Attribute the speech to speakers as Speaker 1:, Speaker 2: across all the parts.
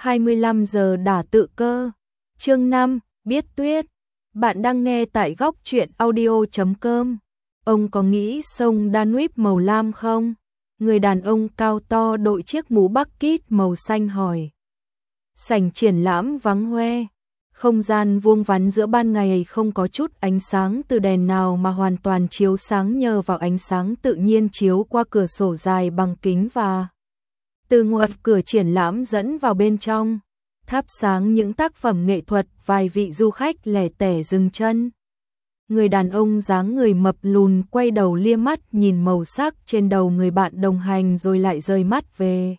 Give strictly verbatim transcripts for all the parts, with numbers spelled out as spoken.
Speaker 1: hai mươi lăm giờ đả tự cơ. Chương năm, biết tuyết. Bạn đang nghe tại góc truyện audio chấm com. Ông có nghĩ sông Danube màu lam không? Người đàn ông cao to đội chiếc mũ bucket màu xanh hỏi. Sảnh triển lãm vắng hoe. Không gian vuông vắn giữa ban ngày không có chút ánh sáng từ đèn nào mà hoàn toàn chiếu sáng nhờ vào ánh sáng tự nhiên chiếu qua cửa sổ dài bằng kính và từ ngoài cửa triển lãm dẫn vào bên trong, thắp sáng những tác phẩm nghệ thuật, vài vị du khách lẻ tẻ dừng chân. Người đàn ông dáng người mập lùn quay đầu lia mắt nhìn màu sắc trên đầu người bạn đồng hành rồi lại rời mắt về.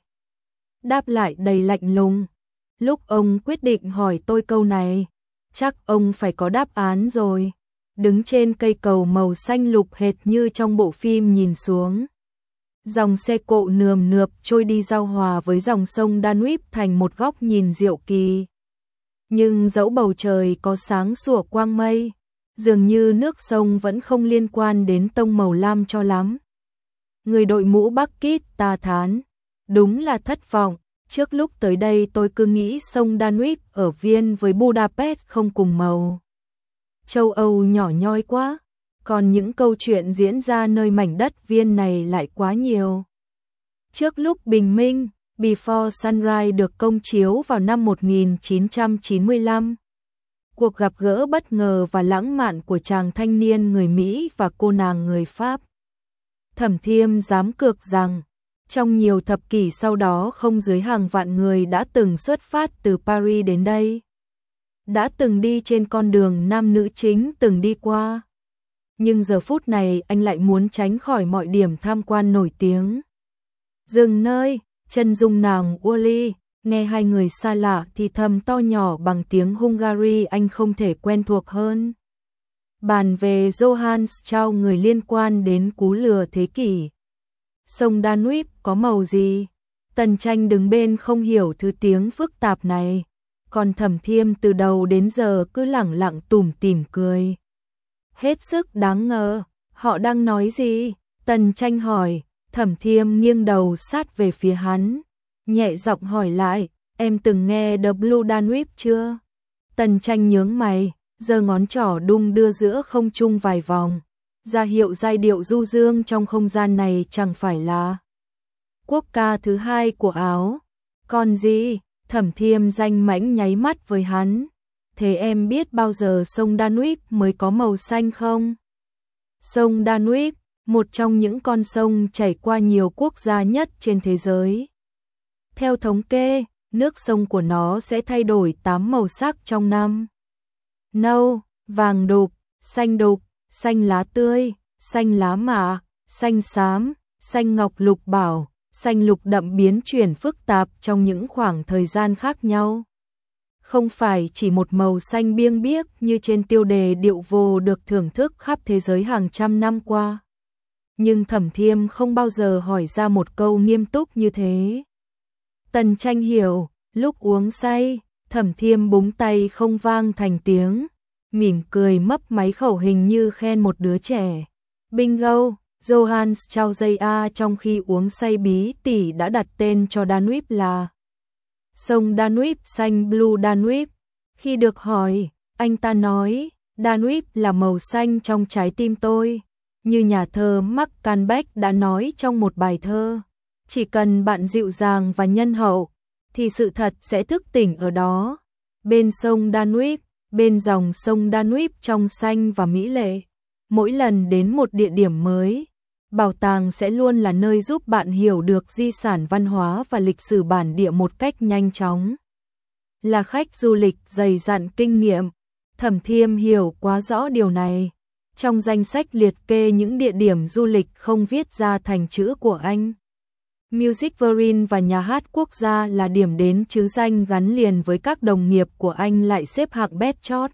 Speaker 1: Đáp lại đầy lạnh lùng. Lúc ông quyết định hỏi tôi câu này, chắc ông phải có đáp án rồi. Đứng trên cây cầu màu xanh lục hệt như trong bộ phim nhìn xuống. Dòng xe cộ nườm nượp trôi đi giao hòa với dòng sông Danube thành một góc nhìn diệu kỳ. Nhưng dẫu bầu trời có sáng sủa quang mây, dường như nước sông vẫn không liên quan đến tông màu lam cho lắm. Người đội mũ bucket ta thán, đúng là thất vọng. Trước lúc tới đây tôi cứ nghĩ sông Danube ở Viên với Budapest không cùng màu. Châu Âu nhỏ nhoi quá, còn những câu chuyện diễn ra nơi mảnh đất Viên này lại quá nhiều. Trước lúc bình minh, Before Sunrise được công chiếu vào năm một nghìn chín trăm chín mươi lăm. Cuộc gặp gỡ bất ngờ và lãng mạn của chàng thanh niên người Mỹ và cô nàng người Pháp. Thẩm Thiêm dám cược rằng, trong nhiều thập kỷ sau đó không dưới hàng vạn người đã từng xuất phát từ Paris đến đây. Đã từng đi trên con đường nam nữ chính từng đi qua. Nhưng giờ phút này anh lại muốn tránh khỏi mọi điểm tham quan nổi tiếng. Dừng nơi, chân dung nàng Uli, nghe hai người xa lạ thì thầm to nhỏ bằng tiếng Hungary anh không thể quen thuộc hơn. Bàn về Johann Strauss người liên quan đến cú lừa thế kỷ. Sông Danube có màu gì? Tần Tranh đứng bên không hiểu thứ tiếng phức tạp này, còn Thẩm Thiêm từ đầu đến giờ cứ lẳng lặng tủm tỉm cười. Hết sức đáng ngờ, họ đang nói gì? Tần Tranh hỏi, Thẩm Thiêm nghiêng đầu sát về phía hắn, nhẹ giọng hỏi lại, em từng nghe The Blue Danube chưa? Tần Tranh nhướng mày, giơ ngón trỏ đung đưa giữa không trung vài vòng. Ra hiệu giai điệu du dương trong không gian này chẳng phải là quốc ca thứ hai của Áo. Còn gì? Thẩm Thiêm danh mãnh nháy mắt với hắn. Thế em biết bao giờ sông Danube mới có màu xanh không? Sông Danube, một trong những con sông chảy qua nhiều quốc gia nhất trên thế giới. Theo thống kê, nước sông của nó sẽ thay đổi tám màu sắc trong năm. Nâu, vàng đục, xanh đục, xanh lá tươi, xanh lá mạ, xanh xám, xanh ngọc lục bảo, xanh lục đậm biến chuyển phức tạp trong những khoảng thời gian khác nhau. Không phải chỉ một màu xanh biêng biếc như trên tiêu đề điệu vồ được thưởng thức khắp thế giới hàng trăm năm qua. Nhưng Thẩm Thiêm không bao giờ hỏi ra một câu nghiêm túc như thế. Tần Tranh hiểu, lúc uống say, Thẩm Thiêm búng tay không vang thành tiếng. Mỉm cười mấp máy khẩu hình như khen một đứa trẻ. Bingo, Johann Strauss a trong khi uống say bí tỉ đã đặt tên cho Danube là sông Danube xanh Blue Danube. Khi được hỏi, anh ta nói, Danube là màu xanh trong trái tim tôi. Như nhà thơ Max Canbeck đã nói trong một bài thơ, chỉ cần bạn dịu dàng và nhân hậu, thì sự thật sẽ thức tỉnh ở đó. Bên sông Danube, bên dòng sông Danube trong xanh và mỹ lệ, mỗi lần đến một địa điểm mới, bảo tàng sẽ luôn là nơi giúp bạn hiểu được di sản văn hóa và lịch sử bản địa một cách nhanh chóng. Là khách du lịch dày dặn kinh nghiệm, Thẩm Thiêm hiểu quá rõ điều này. Trong danh sách liệt kê những địa điểm du lịch không viết ra thành chữ của anh, Music Verin và nhà hát quốc gia là điểm đến chứ danh gắn liền với các đồng nghiệp của anh lại xếp hạng bét chót.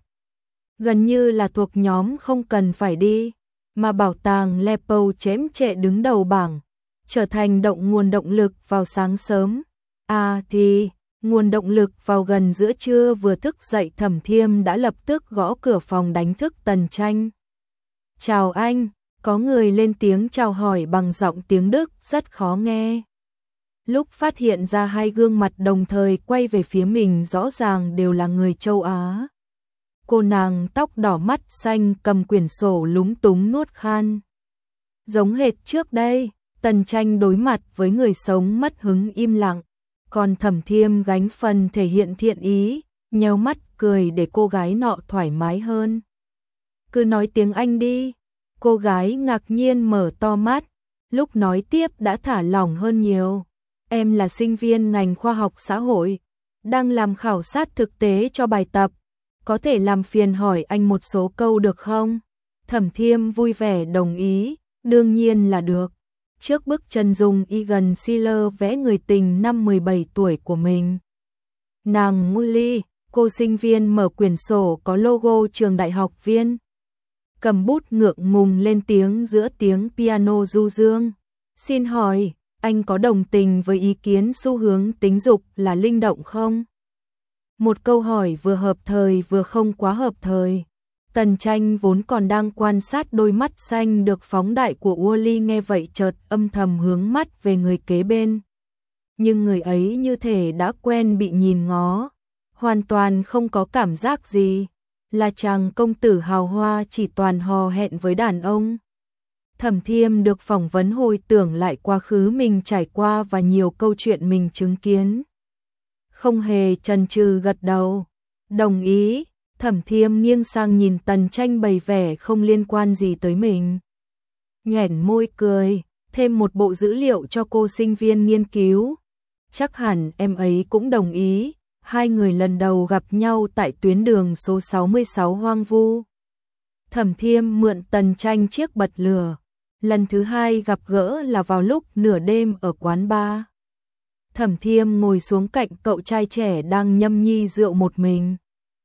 Speaker 1: Gần như là thuộc nhóm không cần phải đi, mà bảo tàng Lepo chém trệ đứng đầu bảng, trở thành động nguồn động lực vào sáng sớm. À thì, nguồn động lực vào gần giữa trưa vừa thức dậy Thẩm Thiêm đã lập tức gõ cửa phòng đánh thức Tần Tranh. Chào anh, có người lên tiếng chào hỏi bằng giọng tiếng Đức rất khó nghe. Lúc phát hiện ra hai gương mặt đồng thời quay về phía mình rõ ràng đều là người châu Á. Cô nàng tóc đỏ mắt xanh cầm quyển sổ lúng túng nuốt khan. Giống hệt trước đây, Tần Tranh đối mặt với người sống mất hứng im lặng, còn Thẩm Thiêm gánh phần thể hiện thiện ý, nheo mắt cười để cô gái nọ thoải mái hơn. Cứ nói tiếng Anh đi. Cô gái ngạc nhiên mở to mắt, lúc nói tiếp đã thả lỏng hơn nhiều. Em là sinh viên ngành khoa học xã hội, đang làm khảo sát thực tế cho bài tập. Có thể làm phiền hỏi anh một số câu được không? Thẩm Thiêm vui vẻ đồng ý, đương nhiên là được. Trước bức chân dung Egan Siller vẽ người tình năm mười bảy tuổi của mình. Nàng Nguli, cô sinh viên mở quyển sổ có logo trường đại học viên. Cầm bút ngượng ngùng lên tiếng giữa tiếng piano du dương. Xin hỏi, anh có đồng tình với ý kiến xu hướng tính dục là linh động không? Một câu hỏi vừa hợp thời vừa không quá hợp thời. Tần Tranh vốn còn đang quan sát đôi mắt xanh được phóng đại của Wally nghe vậy chợt âm thầm hướng mắt về người kế bên. Nhưng người ấy như thể đã quen bị nhìn ngó, hoàn toàn không có cảm giác gì, là chàng công tử hào hoa chỉ toàn hò hẹn với đàn ông. Thẩm Thiêm được phỏng vấn hồi tưởng lại quá khứ mình trải qua và nhiều câu chuyện mình chứng kiến. Không hề chần chừ gật đầu, đồng ý. Thẩm Thiêm nghiêng sang nhìn Tần Tranh bày vẻ không liên quan gì tới mình. Nhoẻn môi cười, thêm một bộ dữ liệu cho cô sinh viên nghiên cứu. Chắc hẳn em ấy cũng đồng ý. Hai người lần đầu gặp nhau tại tuyến đường số sáu mươi sáu hoang vu. Thẩm Thiêm mượn Tần Tranh chiếc bật lửa. Lần thứ hai gặp gỡ là vào lúc nửa đêm ở quán bar. Thẩm Thiêm ngồi xuống cạnh cậu trai trẻ đang nhâm nhi rượu một mình.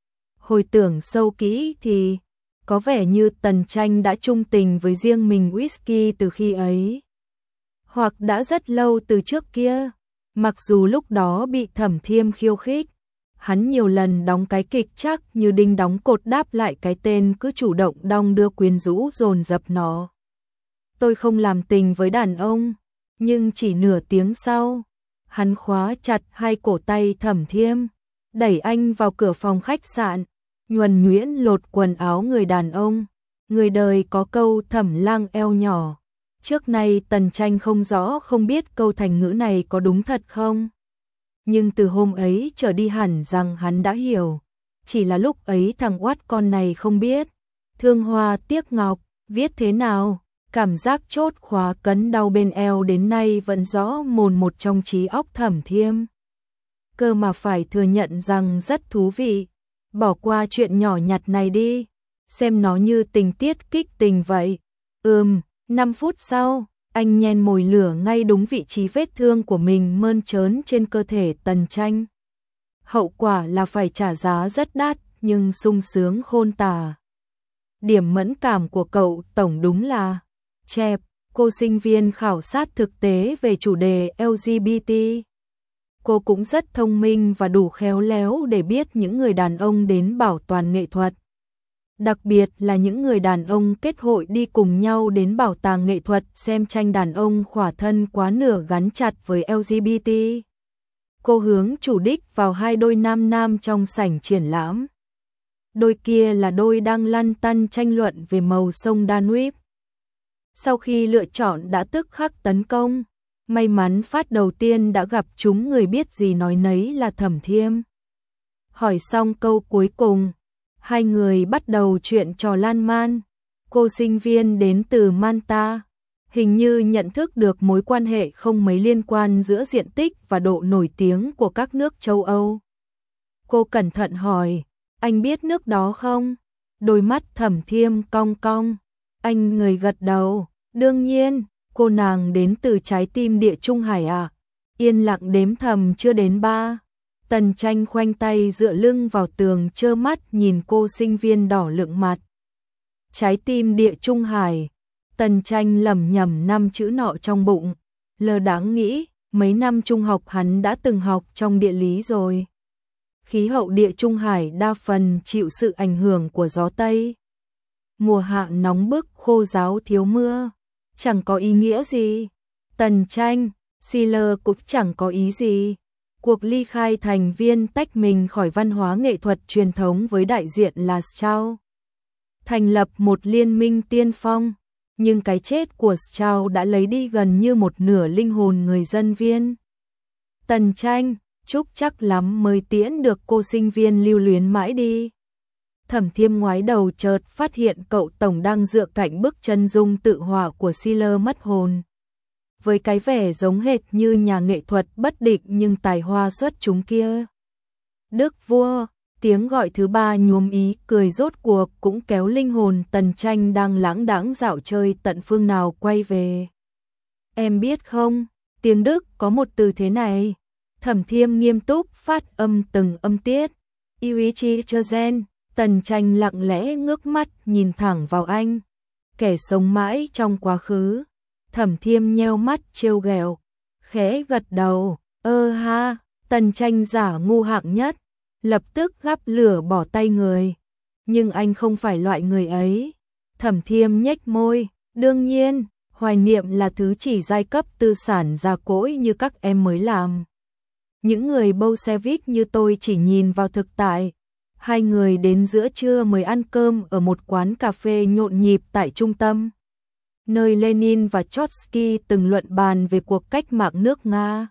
Speaker 1: Hồi tưởng sâu kỹ thì có vẻ như Tần Tranh đã chung tình với riêng mình whisky từ khi ấy. Hoặc đã rất lâu từ trước kia. Mặc dù lúc đó bị Thẩm Thiêm khiêu khích, hắn nhiều lần đóng cái kịch chắc như đinh đóng cột đáp lại cái tên cứ chủ động đong đưa quyến rũ dồn dập nó. Tôi không làm tình với đàn ông, nhưng chỉ nửa tiếng sau, hắn khóa chặt hai cổ tay Thẩm Thiêm, đẩy anh vào cửa phòng khách sạn, nhuần nhuyễn lột quần áo người đàn ông. Người đời có câu thẩm lang eo nhỏ. Trước nay Tần Tranh không rõ không biết câu thành ngữ này có đúng thật không. Nhưng từ hôm ấy trở đi hẳn rằng hắn đã hiểu. Chỉ là lúc ấy thằng oát con này không biết. Thương hoa tiếc ngọc, viết thế nào? Cảm giác chốt khóa cấn đau bên eo đến nay vẫn rõ mồn một trong trí óc Thẩm Thiêm. Cơ mà phải thừa nhận rằng rất thú vị. Bỏ qua chuyện nhỏ nhặt này đi. Xem nó như tình tiết kích tình vậy. Ừm. Năm phút sau, anh nhen mồi lửa ngay đúng vị trí vết thương của mình mơn trớn trên cơ thể Tần Tranh. Hậu quả là phải trả giá rất đắt, nhưng sung sướng khôn tả. Điểm mẫn cảm của cậu tổng đúng là chẹp, cô sinh viên khảo sát thực tế về chủ đề L G B T. Cô cũng rất thông minh và đủ khéo léo để biết những người đàn ông đến bảo toàn nghệ thuật. Đặc biệt là những người đàn ông kết hội đi cùng nhau đến bảo tàng nghệ thuật xem tranh đàn ông khỏa thân quá nửa gắn chặt với L G B T. Cô hướng chủ đích vào hai đôi nam nam trong sảnh triển lãm. Đôi kia là đôi đang lăn tăn tranh luận về màu sông Danube. Sau khi lựa chọn đã tức khắc tấn công, may mắn phát đầu tiên đã gặp chúng người biết gì nói nấy là Thẩm Thiêm. Hỏi xong câu cuối cùng, hai người bắt đầu chuyện trò lan man. Cô sinh viên đến từ Malta, hình như nhận thức được mối quan hệ không mấy liên quan giữa diện tích và độ nổi tiếng của các nước châu Âu. Cô cẩn thận hỏi, anh biết nước đó không? Đôi mắt Thẩm Thiêm cong cong. Anh người gật đầu, đương nhiên, cô nàng đến từ trái tim địa Trung Hải à? Yên lặng đếm thầm chưa đến ba. Tần Tranh khoanh tay dựa lưng vào tường trơ mắt nhìn cô sinh viên đỏ lựng mặt. Trái tim địa Trung Hải. Tần Tranh lẩm nhẩm năm chữ nọ trong bụng. Lơ đãng nghĩ, mấy năm trung học hắn đã từng học trong địa lý rồi. Khí hậu địa Trung Hải đa phần chịu sự ảnh hưởng của gió Tây. Mùa hạ nóng bức khô ráo thiếu mưa. Chẳng có ý nghĩa gì. Tần Tranh, Sealer cũng chẳng có ý gì. Cuộc ly khai thành viên tách mình khỏi văn hóa nghệ thuật truyền thống với đại diện là Strauss. Thành lập một liên minh tiên phong, nhưng cái chết của Strauss đã lấy đi gần như một nửa linh hồn người dân Viên. Tần Tranh, chúc chắc lắm mới tiễn được cô sinh viên lưu luyến mãi đi. Thẩm Thiêm ngoái đầu chợt phát hiện cậu tổng đang dựa cạnh bức chân dung tự họa của Sealer mất hồn. Với cái vẻ giống hệt như nhà nghệ thuật bất định nhưng tài hoa xuất chúng kia. Đức vua, tiếng gọi thứ ba nhuốm ý cười rốt cuộc cũng kéo linh hồn Tần Tranh đang lãng đãng dạo chơi tận phương nào quay về. Em biết không, tiếng Đức có một từ thế này. Thẩm Thiêm nghiêm túc phát âm từng âm tiết. Yêu ý chí cho gen. Tần Tranh lặng lẽ ngước mắt nhìn thẳng vào anh. Kẻ sống mãi trong quá khứ. Thẩm Thiêm nheo mắt trêu ghẹo, khẽ gật đầu. Ơ ha, Tần Tranh giả ngu hạng nhất, lập tức gắp lửa bỏ tay người. Nhưng anh không phải loại người ấy. Thẩm Thiêm nhếch môi, đương nhiên, hoài niệm là thứ chỉ giai cấp tư sản già cỗi như các em mới làm. Những người Bolshevik như tôi chỉ nhìn vào thực tại. Hai người đến giữa trưa mới ăn cơm ở một quán cà phê nhộn nhịp tại trung tâm, nơi Lenin và Trotsky từng luận bàn về cuộc cách mạng nước Nga.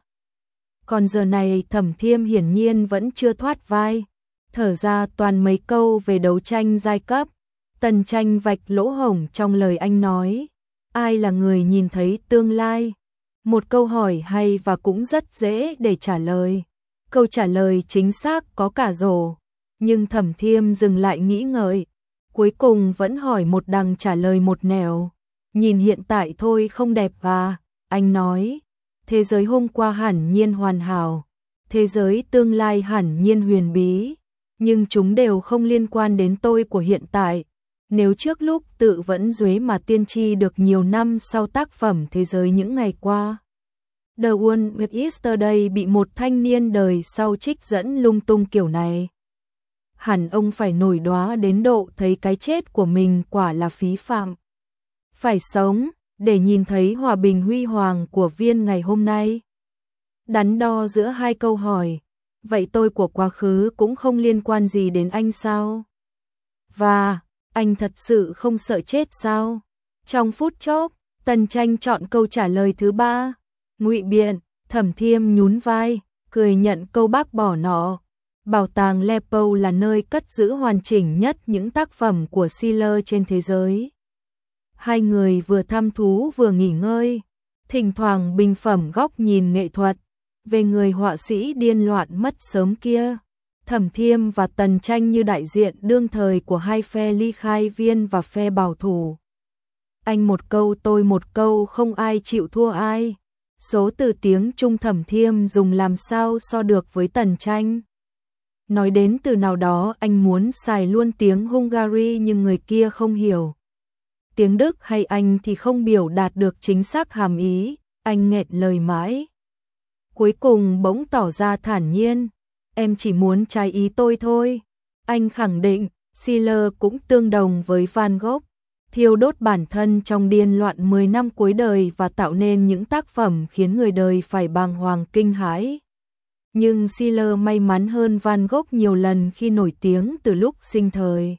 Speaker 1: Còn giờ này Thẩm Thiêm hiển nhiên vẫn chưa thoát vai, thở ra toàn mấy câu về đấu tranh giai cấp. Tần Tranh vạch lỗ hổng trong lời anh nói. Ai là người nhìn thấy tương lai? Một câu hỏi hay và cũng rất dễ để trả lời. Câu trả lời chính xác có cả rổ. Nhưng Thẩm Thiêm dừng lại nghĩ ngợi. Cuối cùng vẫn hỏi một đằng trả lời một nẻo. Nhìn hiện tại thôi không đẹp à? Anh nói. Thế giới hôm qua hẳn nhiên hoàn hảo. Thế giới tương lai hẳn nhiên huyền bí. Nhưng chúng đều không liên quan đến tôi của hiện tại. Nếu trước lúc tự vẫn duế mà tiên tri được nhiều năm sau tác phẩm thế giới những ngày qua. The One with Yesterday bị một thanh niên đời sau trích dẫn lung tung kiểu này. Hẳn ông phải nổi đoá đến độ thấy cái chết của mình quả là phí phạm. Phải sống, để nhìn thấy hòa bình huy hoàng của Viên ngày hôm nay. Đắn đo giữa hai câu hỏi. Vậy tôi của quá khứ cũng không liên quan gì đến anh sao? Và, anh thật sự không sợ chết sao? Trong phút chốc, Tần Tranh chọn câu trả lời thứ ba. Ngụy biện, Thẩm Thiêm nhún vai, cười nhận câu bác bỏ nọ. Bảo tàng Leopold là nơi cất giữ hoàn chỉnh nhất những tác phẩm của Sealer trên thế giới. Hai người vừa thăm thú vừa nghỉ ngơi, thỉnh thoảng bình phẩm góc nhìn nghệ thuật về người họa sĩ điên loạn mất sớm kia. Thẩm Thiêm và Tần Tranh như đại diện đương thời của hai phe ly khai viên và phe bảo thủ. Anh một câu tôi một câu, không ai chịu thua ai. Số từ tiếng Trung Thẩm Thiêm dùng làm sao so được với Tần Tranh. Nói đến từ nào đó anh muốn xài luôn tiếng Hungary nhưng người kia không hiểu. Tiếng Đức hay Anh thì không biểu đạt được chính xác hàm ý, anh nghẹn lời mãi. Cuối cùng bỗng tỏ ra thản nhiên, em chỉ muốn trái ý tôi thôi. Anh khẳng định, Sealer cũng tương đồng với Van Gogh, thiêu đốt bản thân trong điên loạn mười năm cuối đời và tạo nên những tác phẩm khiến người đời phải bàng hoàng kinh hãi. Nhưng Sealer may mắn hơn Van Gogh nhiều lần khi nổi tiếng từ lúc sinh thời.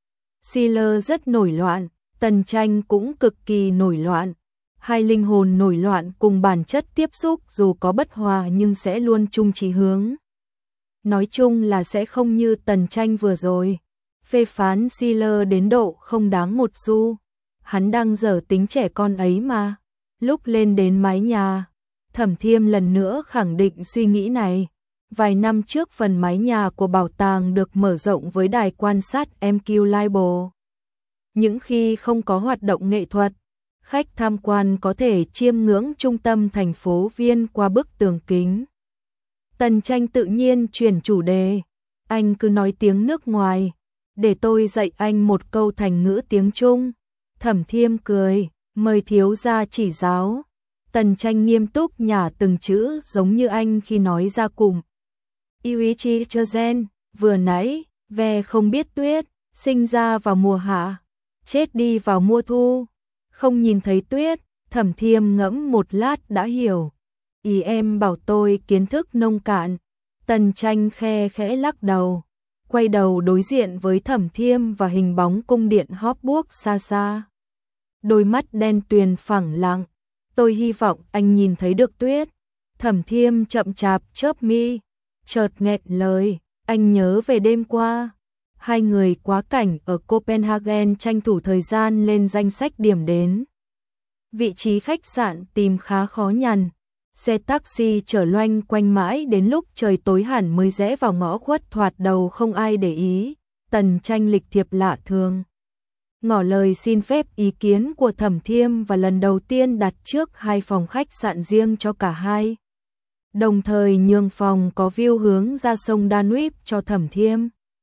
Speaker 1: Sealer rất nổi loạn, Tần Tranh cũng cực kỳ nổi loạn. Hai linh hồn nổi loạn cùng bản chất tiếp xúc dù có bất hòa nhưng sẽ luôn chung chí hướng. Nói chung là sẽ không như Tần Tranh vừa rồi, phê phán Sealer đến độ không đáng một xu. Hắn đang dở tính trẻ con ấy mà. Lúc lên đến mái nhà, Thẩm Thiêm lần nữa khẳng định suy nghĩ này. Vài năm trước phần mái nhà của bảo tàng được mở rộng với đài quan sát em quy Libel. Những khi không có hoạt động nghệ thuật, khách tham quan có thể chiêm ngưỡng trung tâm thành phố Viên qua bức tường kính. Tần Tranh tự nhiên chuyển chủ đề. Anh cứ nói tiếng nước ngoài, để tôi dạy anh một câu thành ngữ tiếng Trung. Thẩm Thiêm cười, mời thiếu gia chỉ giáo. Tần Tranh nghiêm túc nhả từng chữ giống như anh khi nói ra cùng. Yêu ý chí cho gen, vừa nãy, ve không biết tuyết, sinh ra vào mùa hạ, chết đi vào mùa thu. Không nhìn thấy tuyết, Thẩm Thiêm ngẫm một lát đã hiểu. Ý em bảo tôi kiến thức nông cạn. Tần Tranh khe khẽ lắc đầu, quay đầu đối diện với Thẩm Thiêm và hình bóng cung điện Hogwarts xa xa. Đôi mắt đen tuyền phẳng lặng, tôi hy vọng anh nhìn thấy được tuyết. Thẩm Thiêm chậm chạp chớp mi, chợt nghẹn lời, anh nhớ về đêm qua. Hai người quá cảnh ở Copenhagen tranh thủ thời gian lên danh sách điểm đến. Vị trí khách sạn tìm khá khó nhằn, xe taxi chở loanh quanh mãi đến lúc trời tối hẳn mới rẽ vào ngõ khuất thoạt đầu không ai để ý. Tần Tranh lịch thiệp lạ thường, ngỏ lời xin phép ý kiến của Thẩm Thiêm và lần đầu tiên đặt trước hai phòng khách sạn riêng cho cả hai. Đồng thời nhường phòng có view hướng ra sông Danube cho Thẩm Thiêm.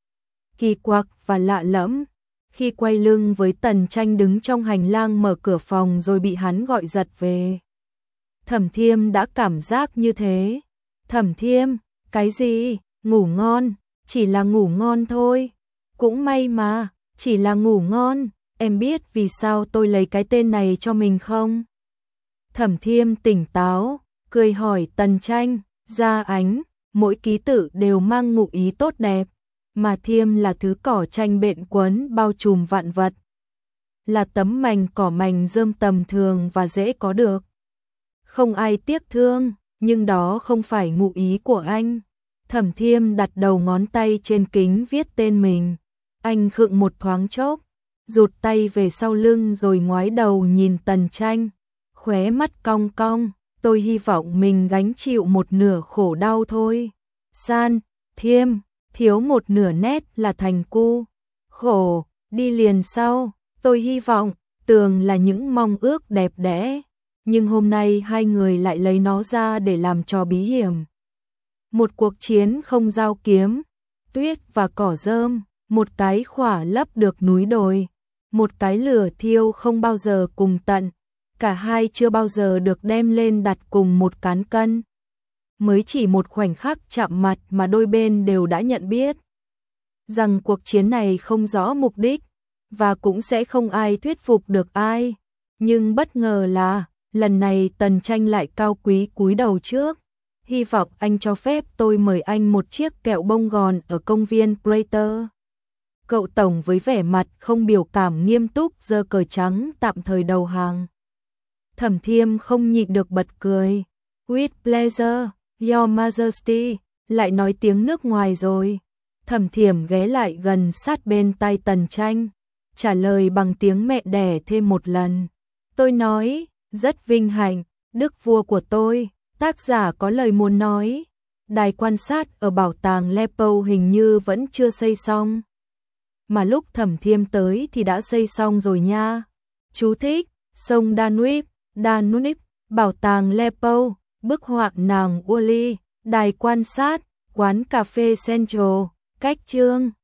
Speaker 1: Kỳ quặc và lạ lẫm, khi quay lưng với Tần Tranh đứng trong hành lang mở cửa phòng rồi bị hắn gọi giật về. Thẩm Thiêm đã cảm giác như thế. Thẩm Thiêm, cái gì? Ngủ ngon, chỉ là ngủ ngon thôi. Cũng may mà, chỉ là ngủ ngon, em biết vì sao tôi lấy cái tên này cho mình không? Thẩm Thiêm tỉnh táo, cười hỏi Tần Tranh, Gia Ánh, mỗi ký tự đều mang ngụ ý tốt đẹp, mà Thiêm là thứ cỏ tranh bện quấn bao trùm vạn vật. Là tấm mành cỏ mành rơm tầm thường và dễ có được. Không ai tiếc thương, nhưng đó không phải ngụ ý của anh. Thẩm Thiêm đặt đầu ngón tay trên kính viết tên mình. Anh khựng một thoáng chốc, rụt tay về sau lưng rồi ngoái đầu nhìn Tần Tranh, khóe mắt cong cong, tôi hy vọng mình gánh chịu một nửa khổ đau thôi. San, Thiêm, thiếu một nửa nét là thành cu. Khổ, đi liền sau, tôi hy vọng, tường là những mong ước đẹp đẽ. Nhưng hôm nay hai người lại lấy nó ra để làm trò bí hiểm. Một cuộc chiến không giao kiếm, tuyết và cỏ rơm, một cái khỏa lấp được núi đồi, một cái lửa thiêu không bao giờ cùng tận, cả hai chưa bao giờ được đem lên đặt cùng một cán cân. Mới chỉ một khoảnh khắc chạm mặt mà đôi bên đều đã nhận biết rằng cuộc chiến này không rõ mục đích và cũng sẽ không ai thuyết phục được ai. Nhưng bất ngờ là lần này Tần Tranh lại cao quý cúi đầu trước. Hy vọng anh cho phép tôi mời anh một chiếc kẹo bông gòn ở công viên Prater. Cậu tổng với vẻ mặt không biểu cảm nghiêm túc giơ cờ trắng tạm thời đầu hàng. Thẩm Thiêm không nhịn được bật cười. With pleasure, Your Majesty, lại nói tiếng nước ngoài rồi. Thẩm Thiểm ghé lại gần sát bên tai Tần Tranh, trả lời bằng tiếng mẹ đẻ thêm một lần. Tôi nói, rất vinh hạnh, đức vua của tôi. Tác giả có lời muốn nói. Đài quan sát ở bảo tàng Lepo hình như vẫn chưa xây xong. Mà lúc Thẩm Thiêm tới thì đã xây xong rồi nha. Chú thích, sông Danube, Danube, bảo tàng Lepo, bức họa nàng Wally, đài quan sát, quán cà phê Central, cách chương.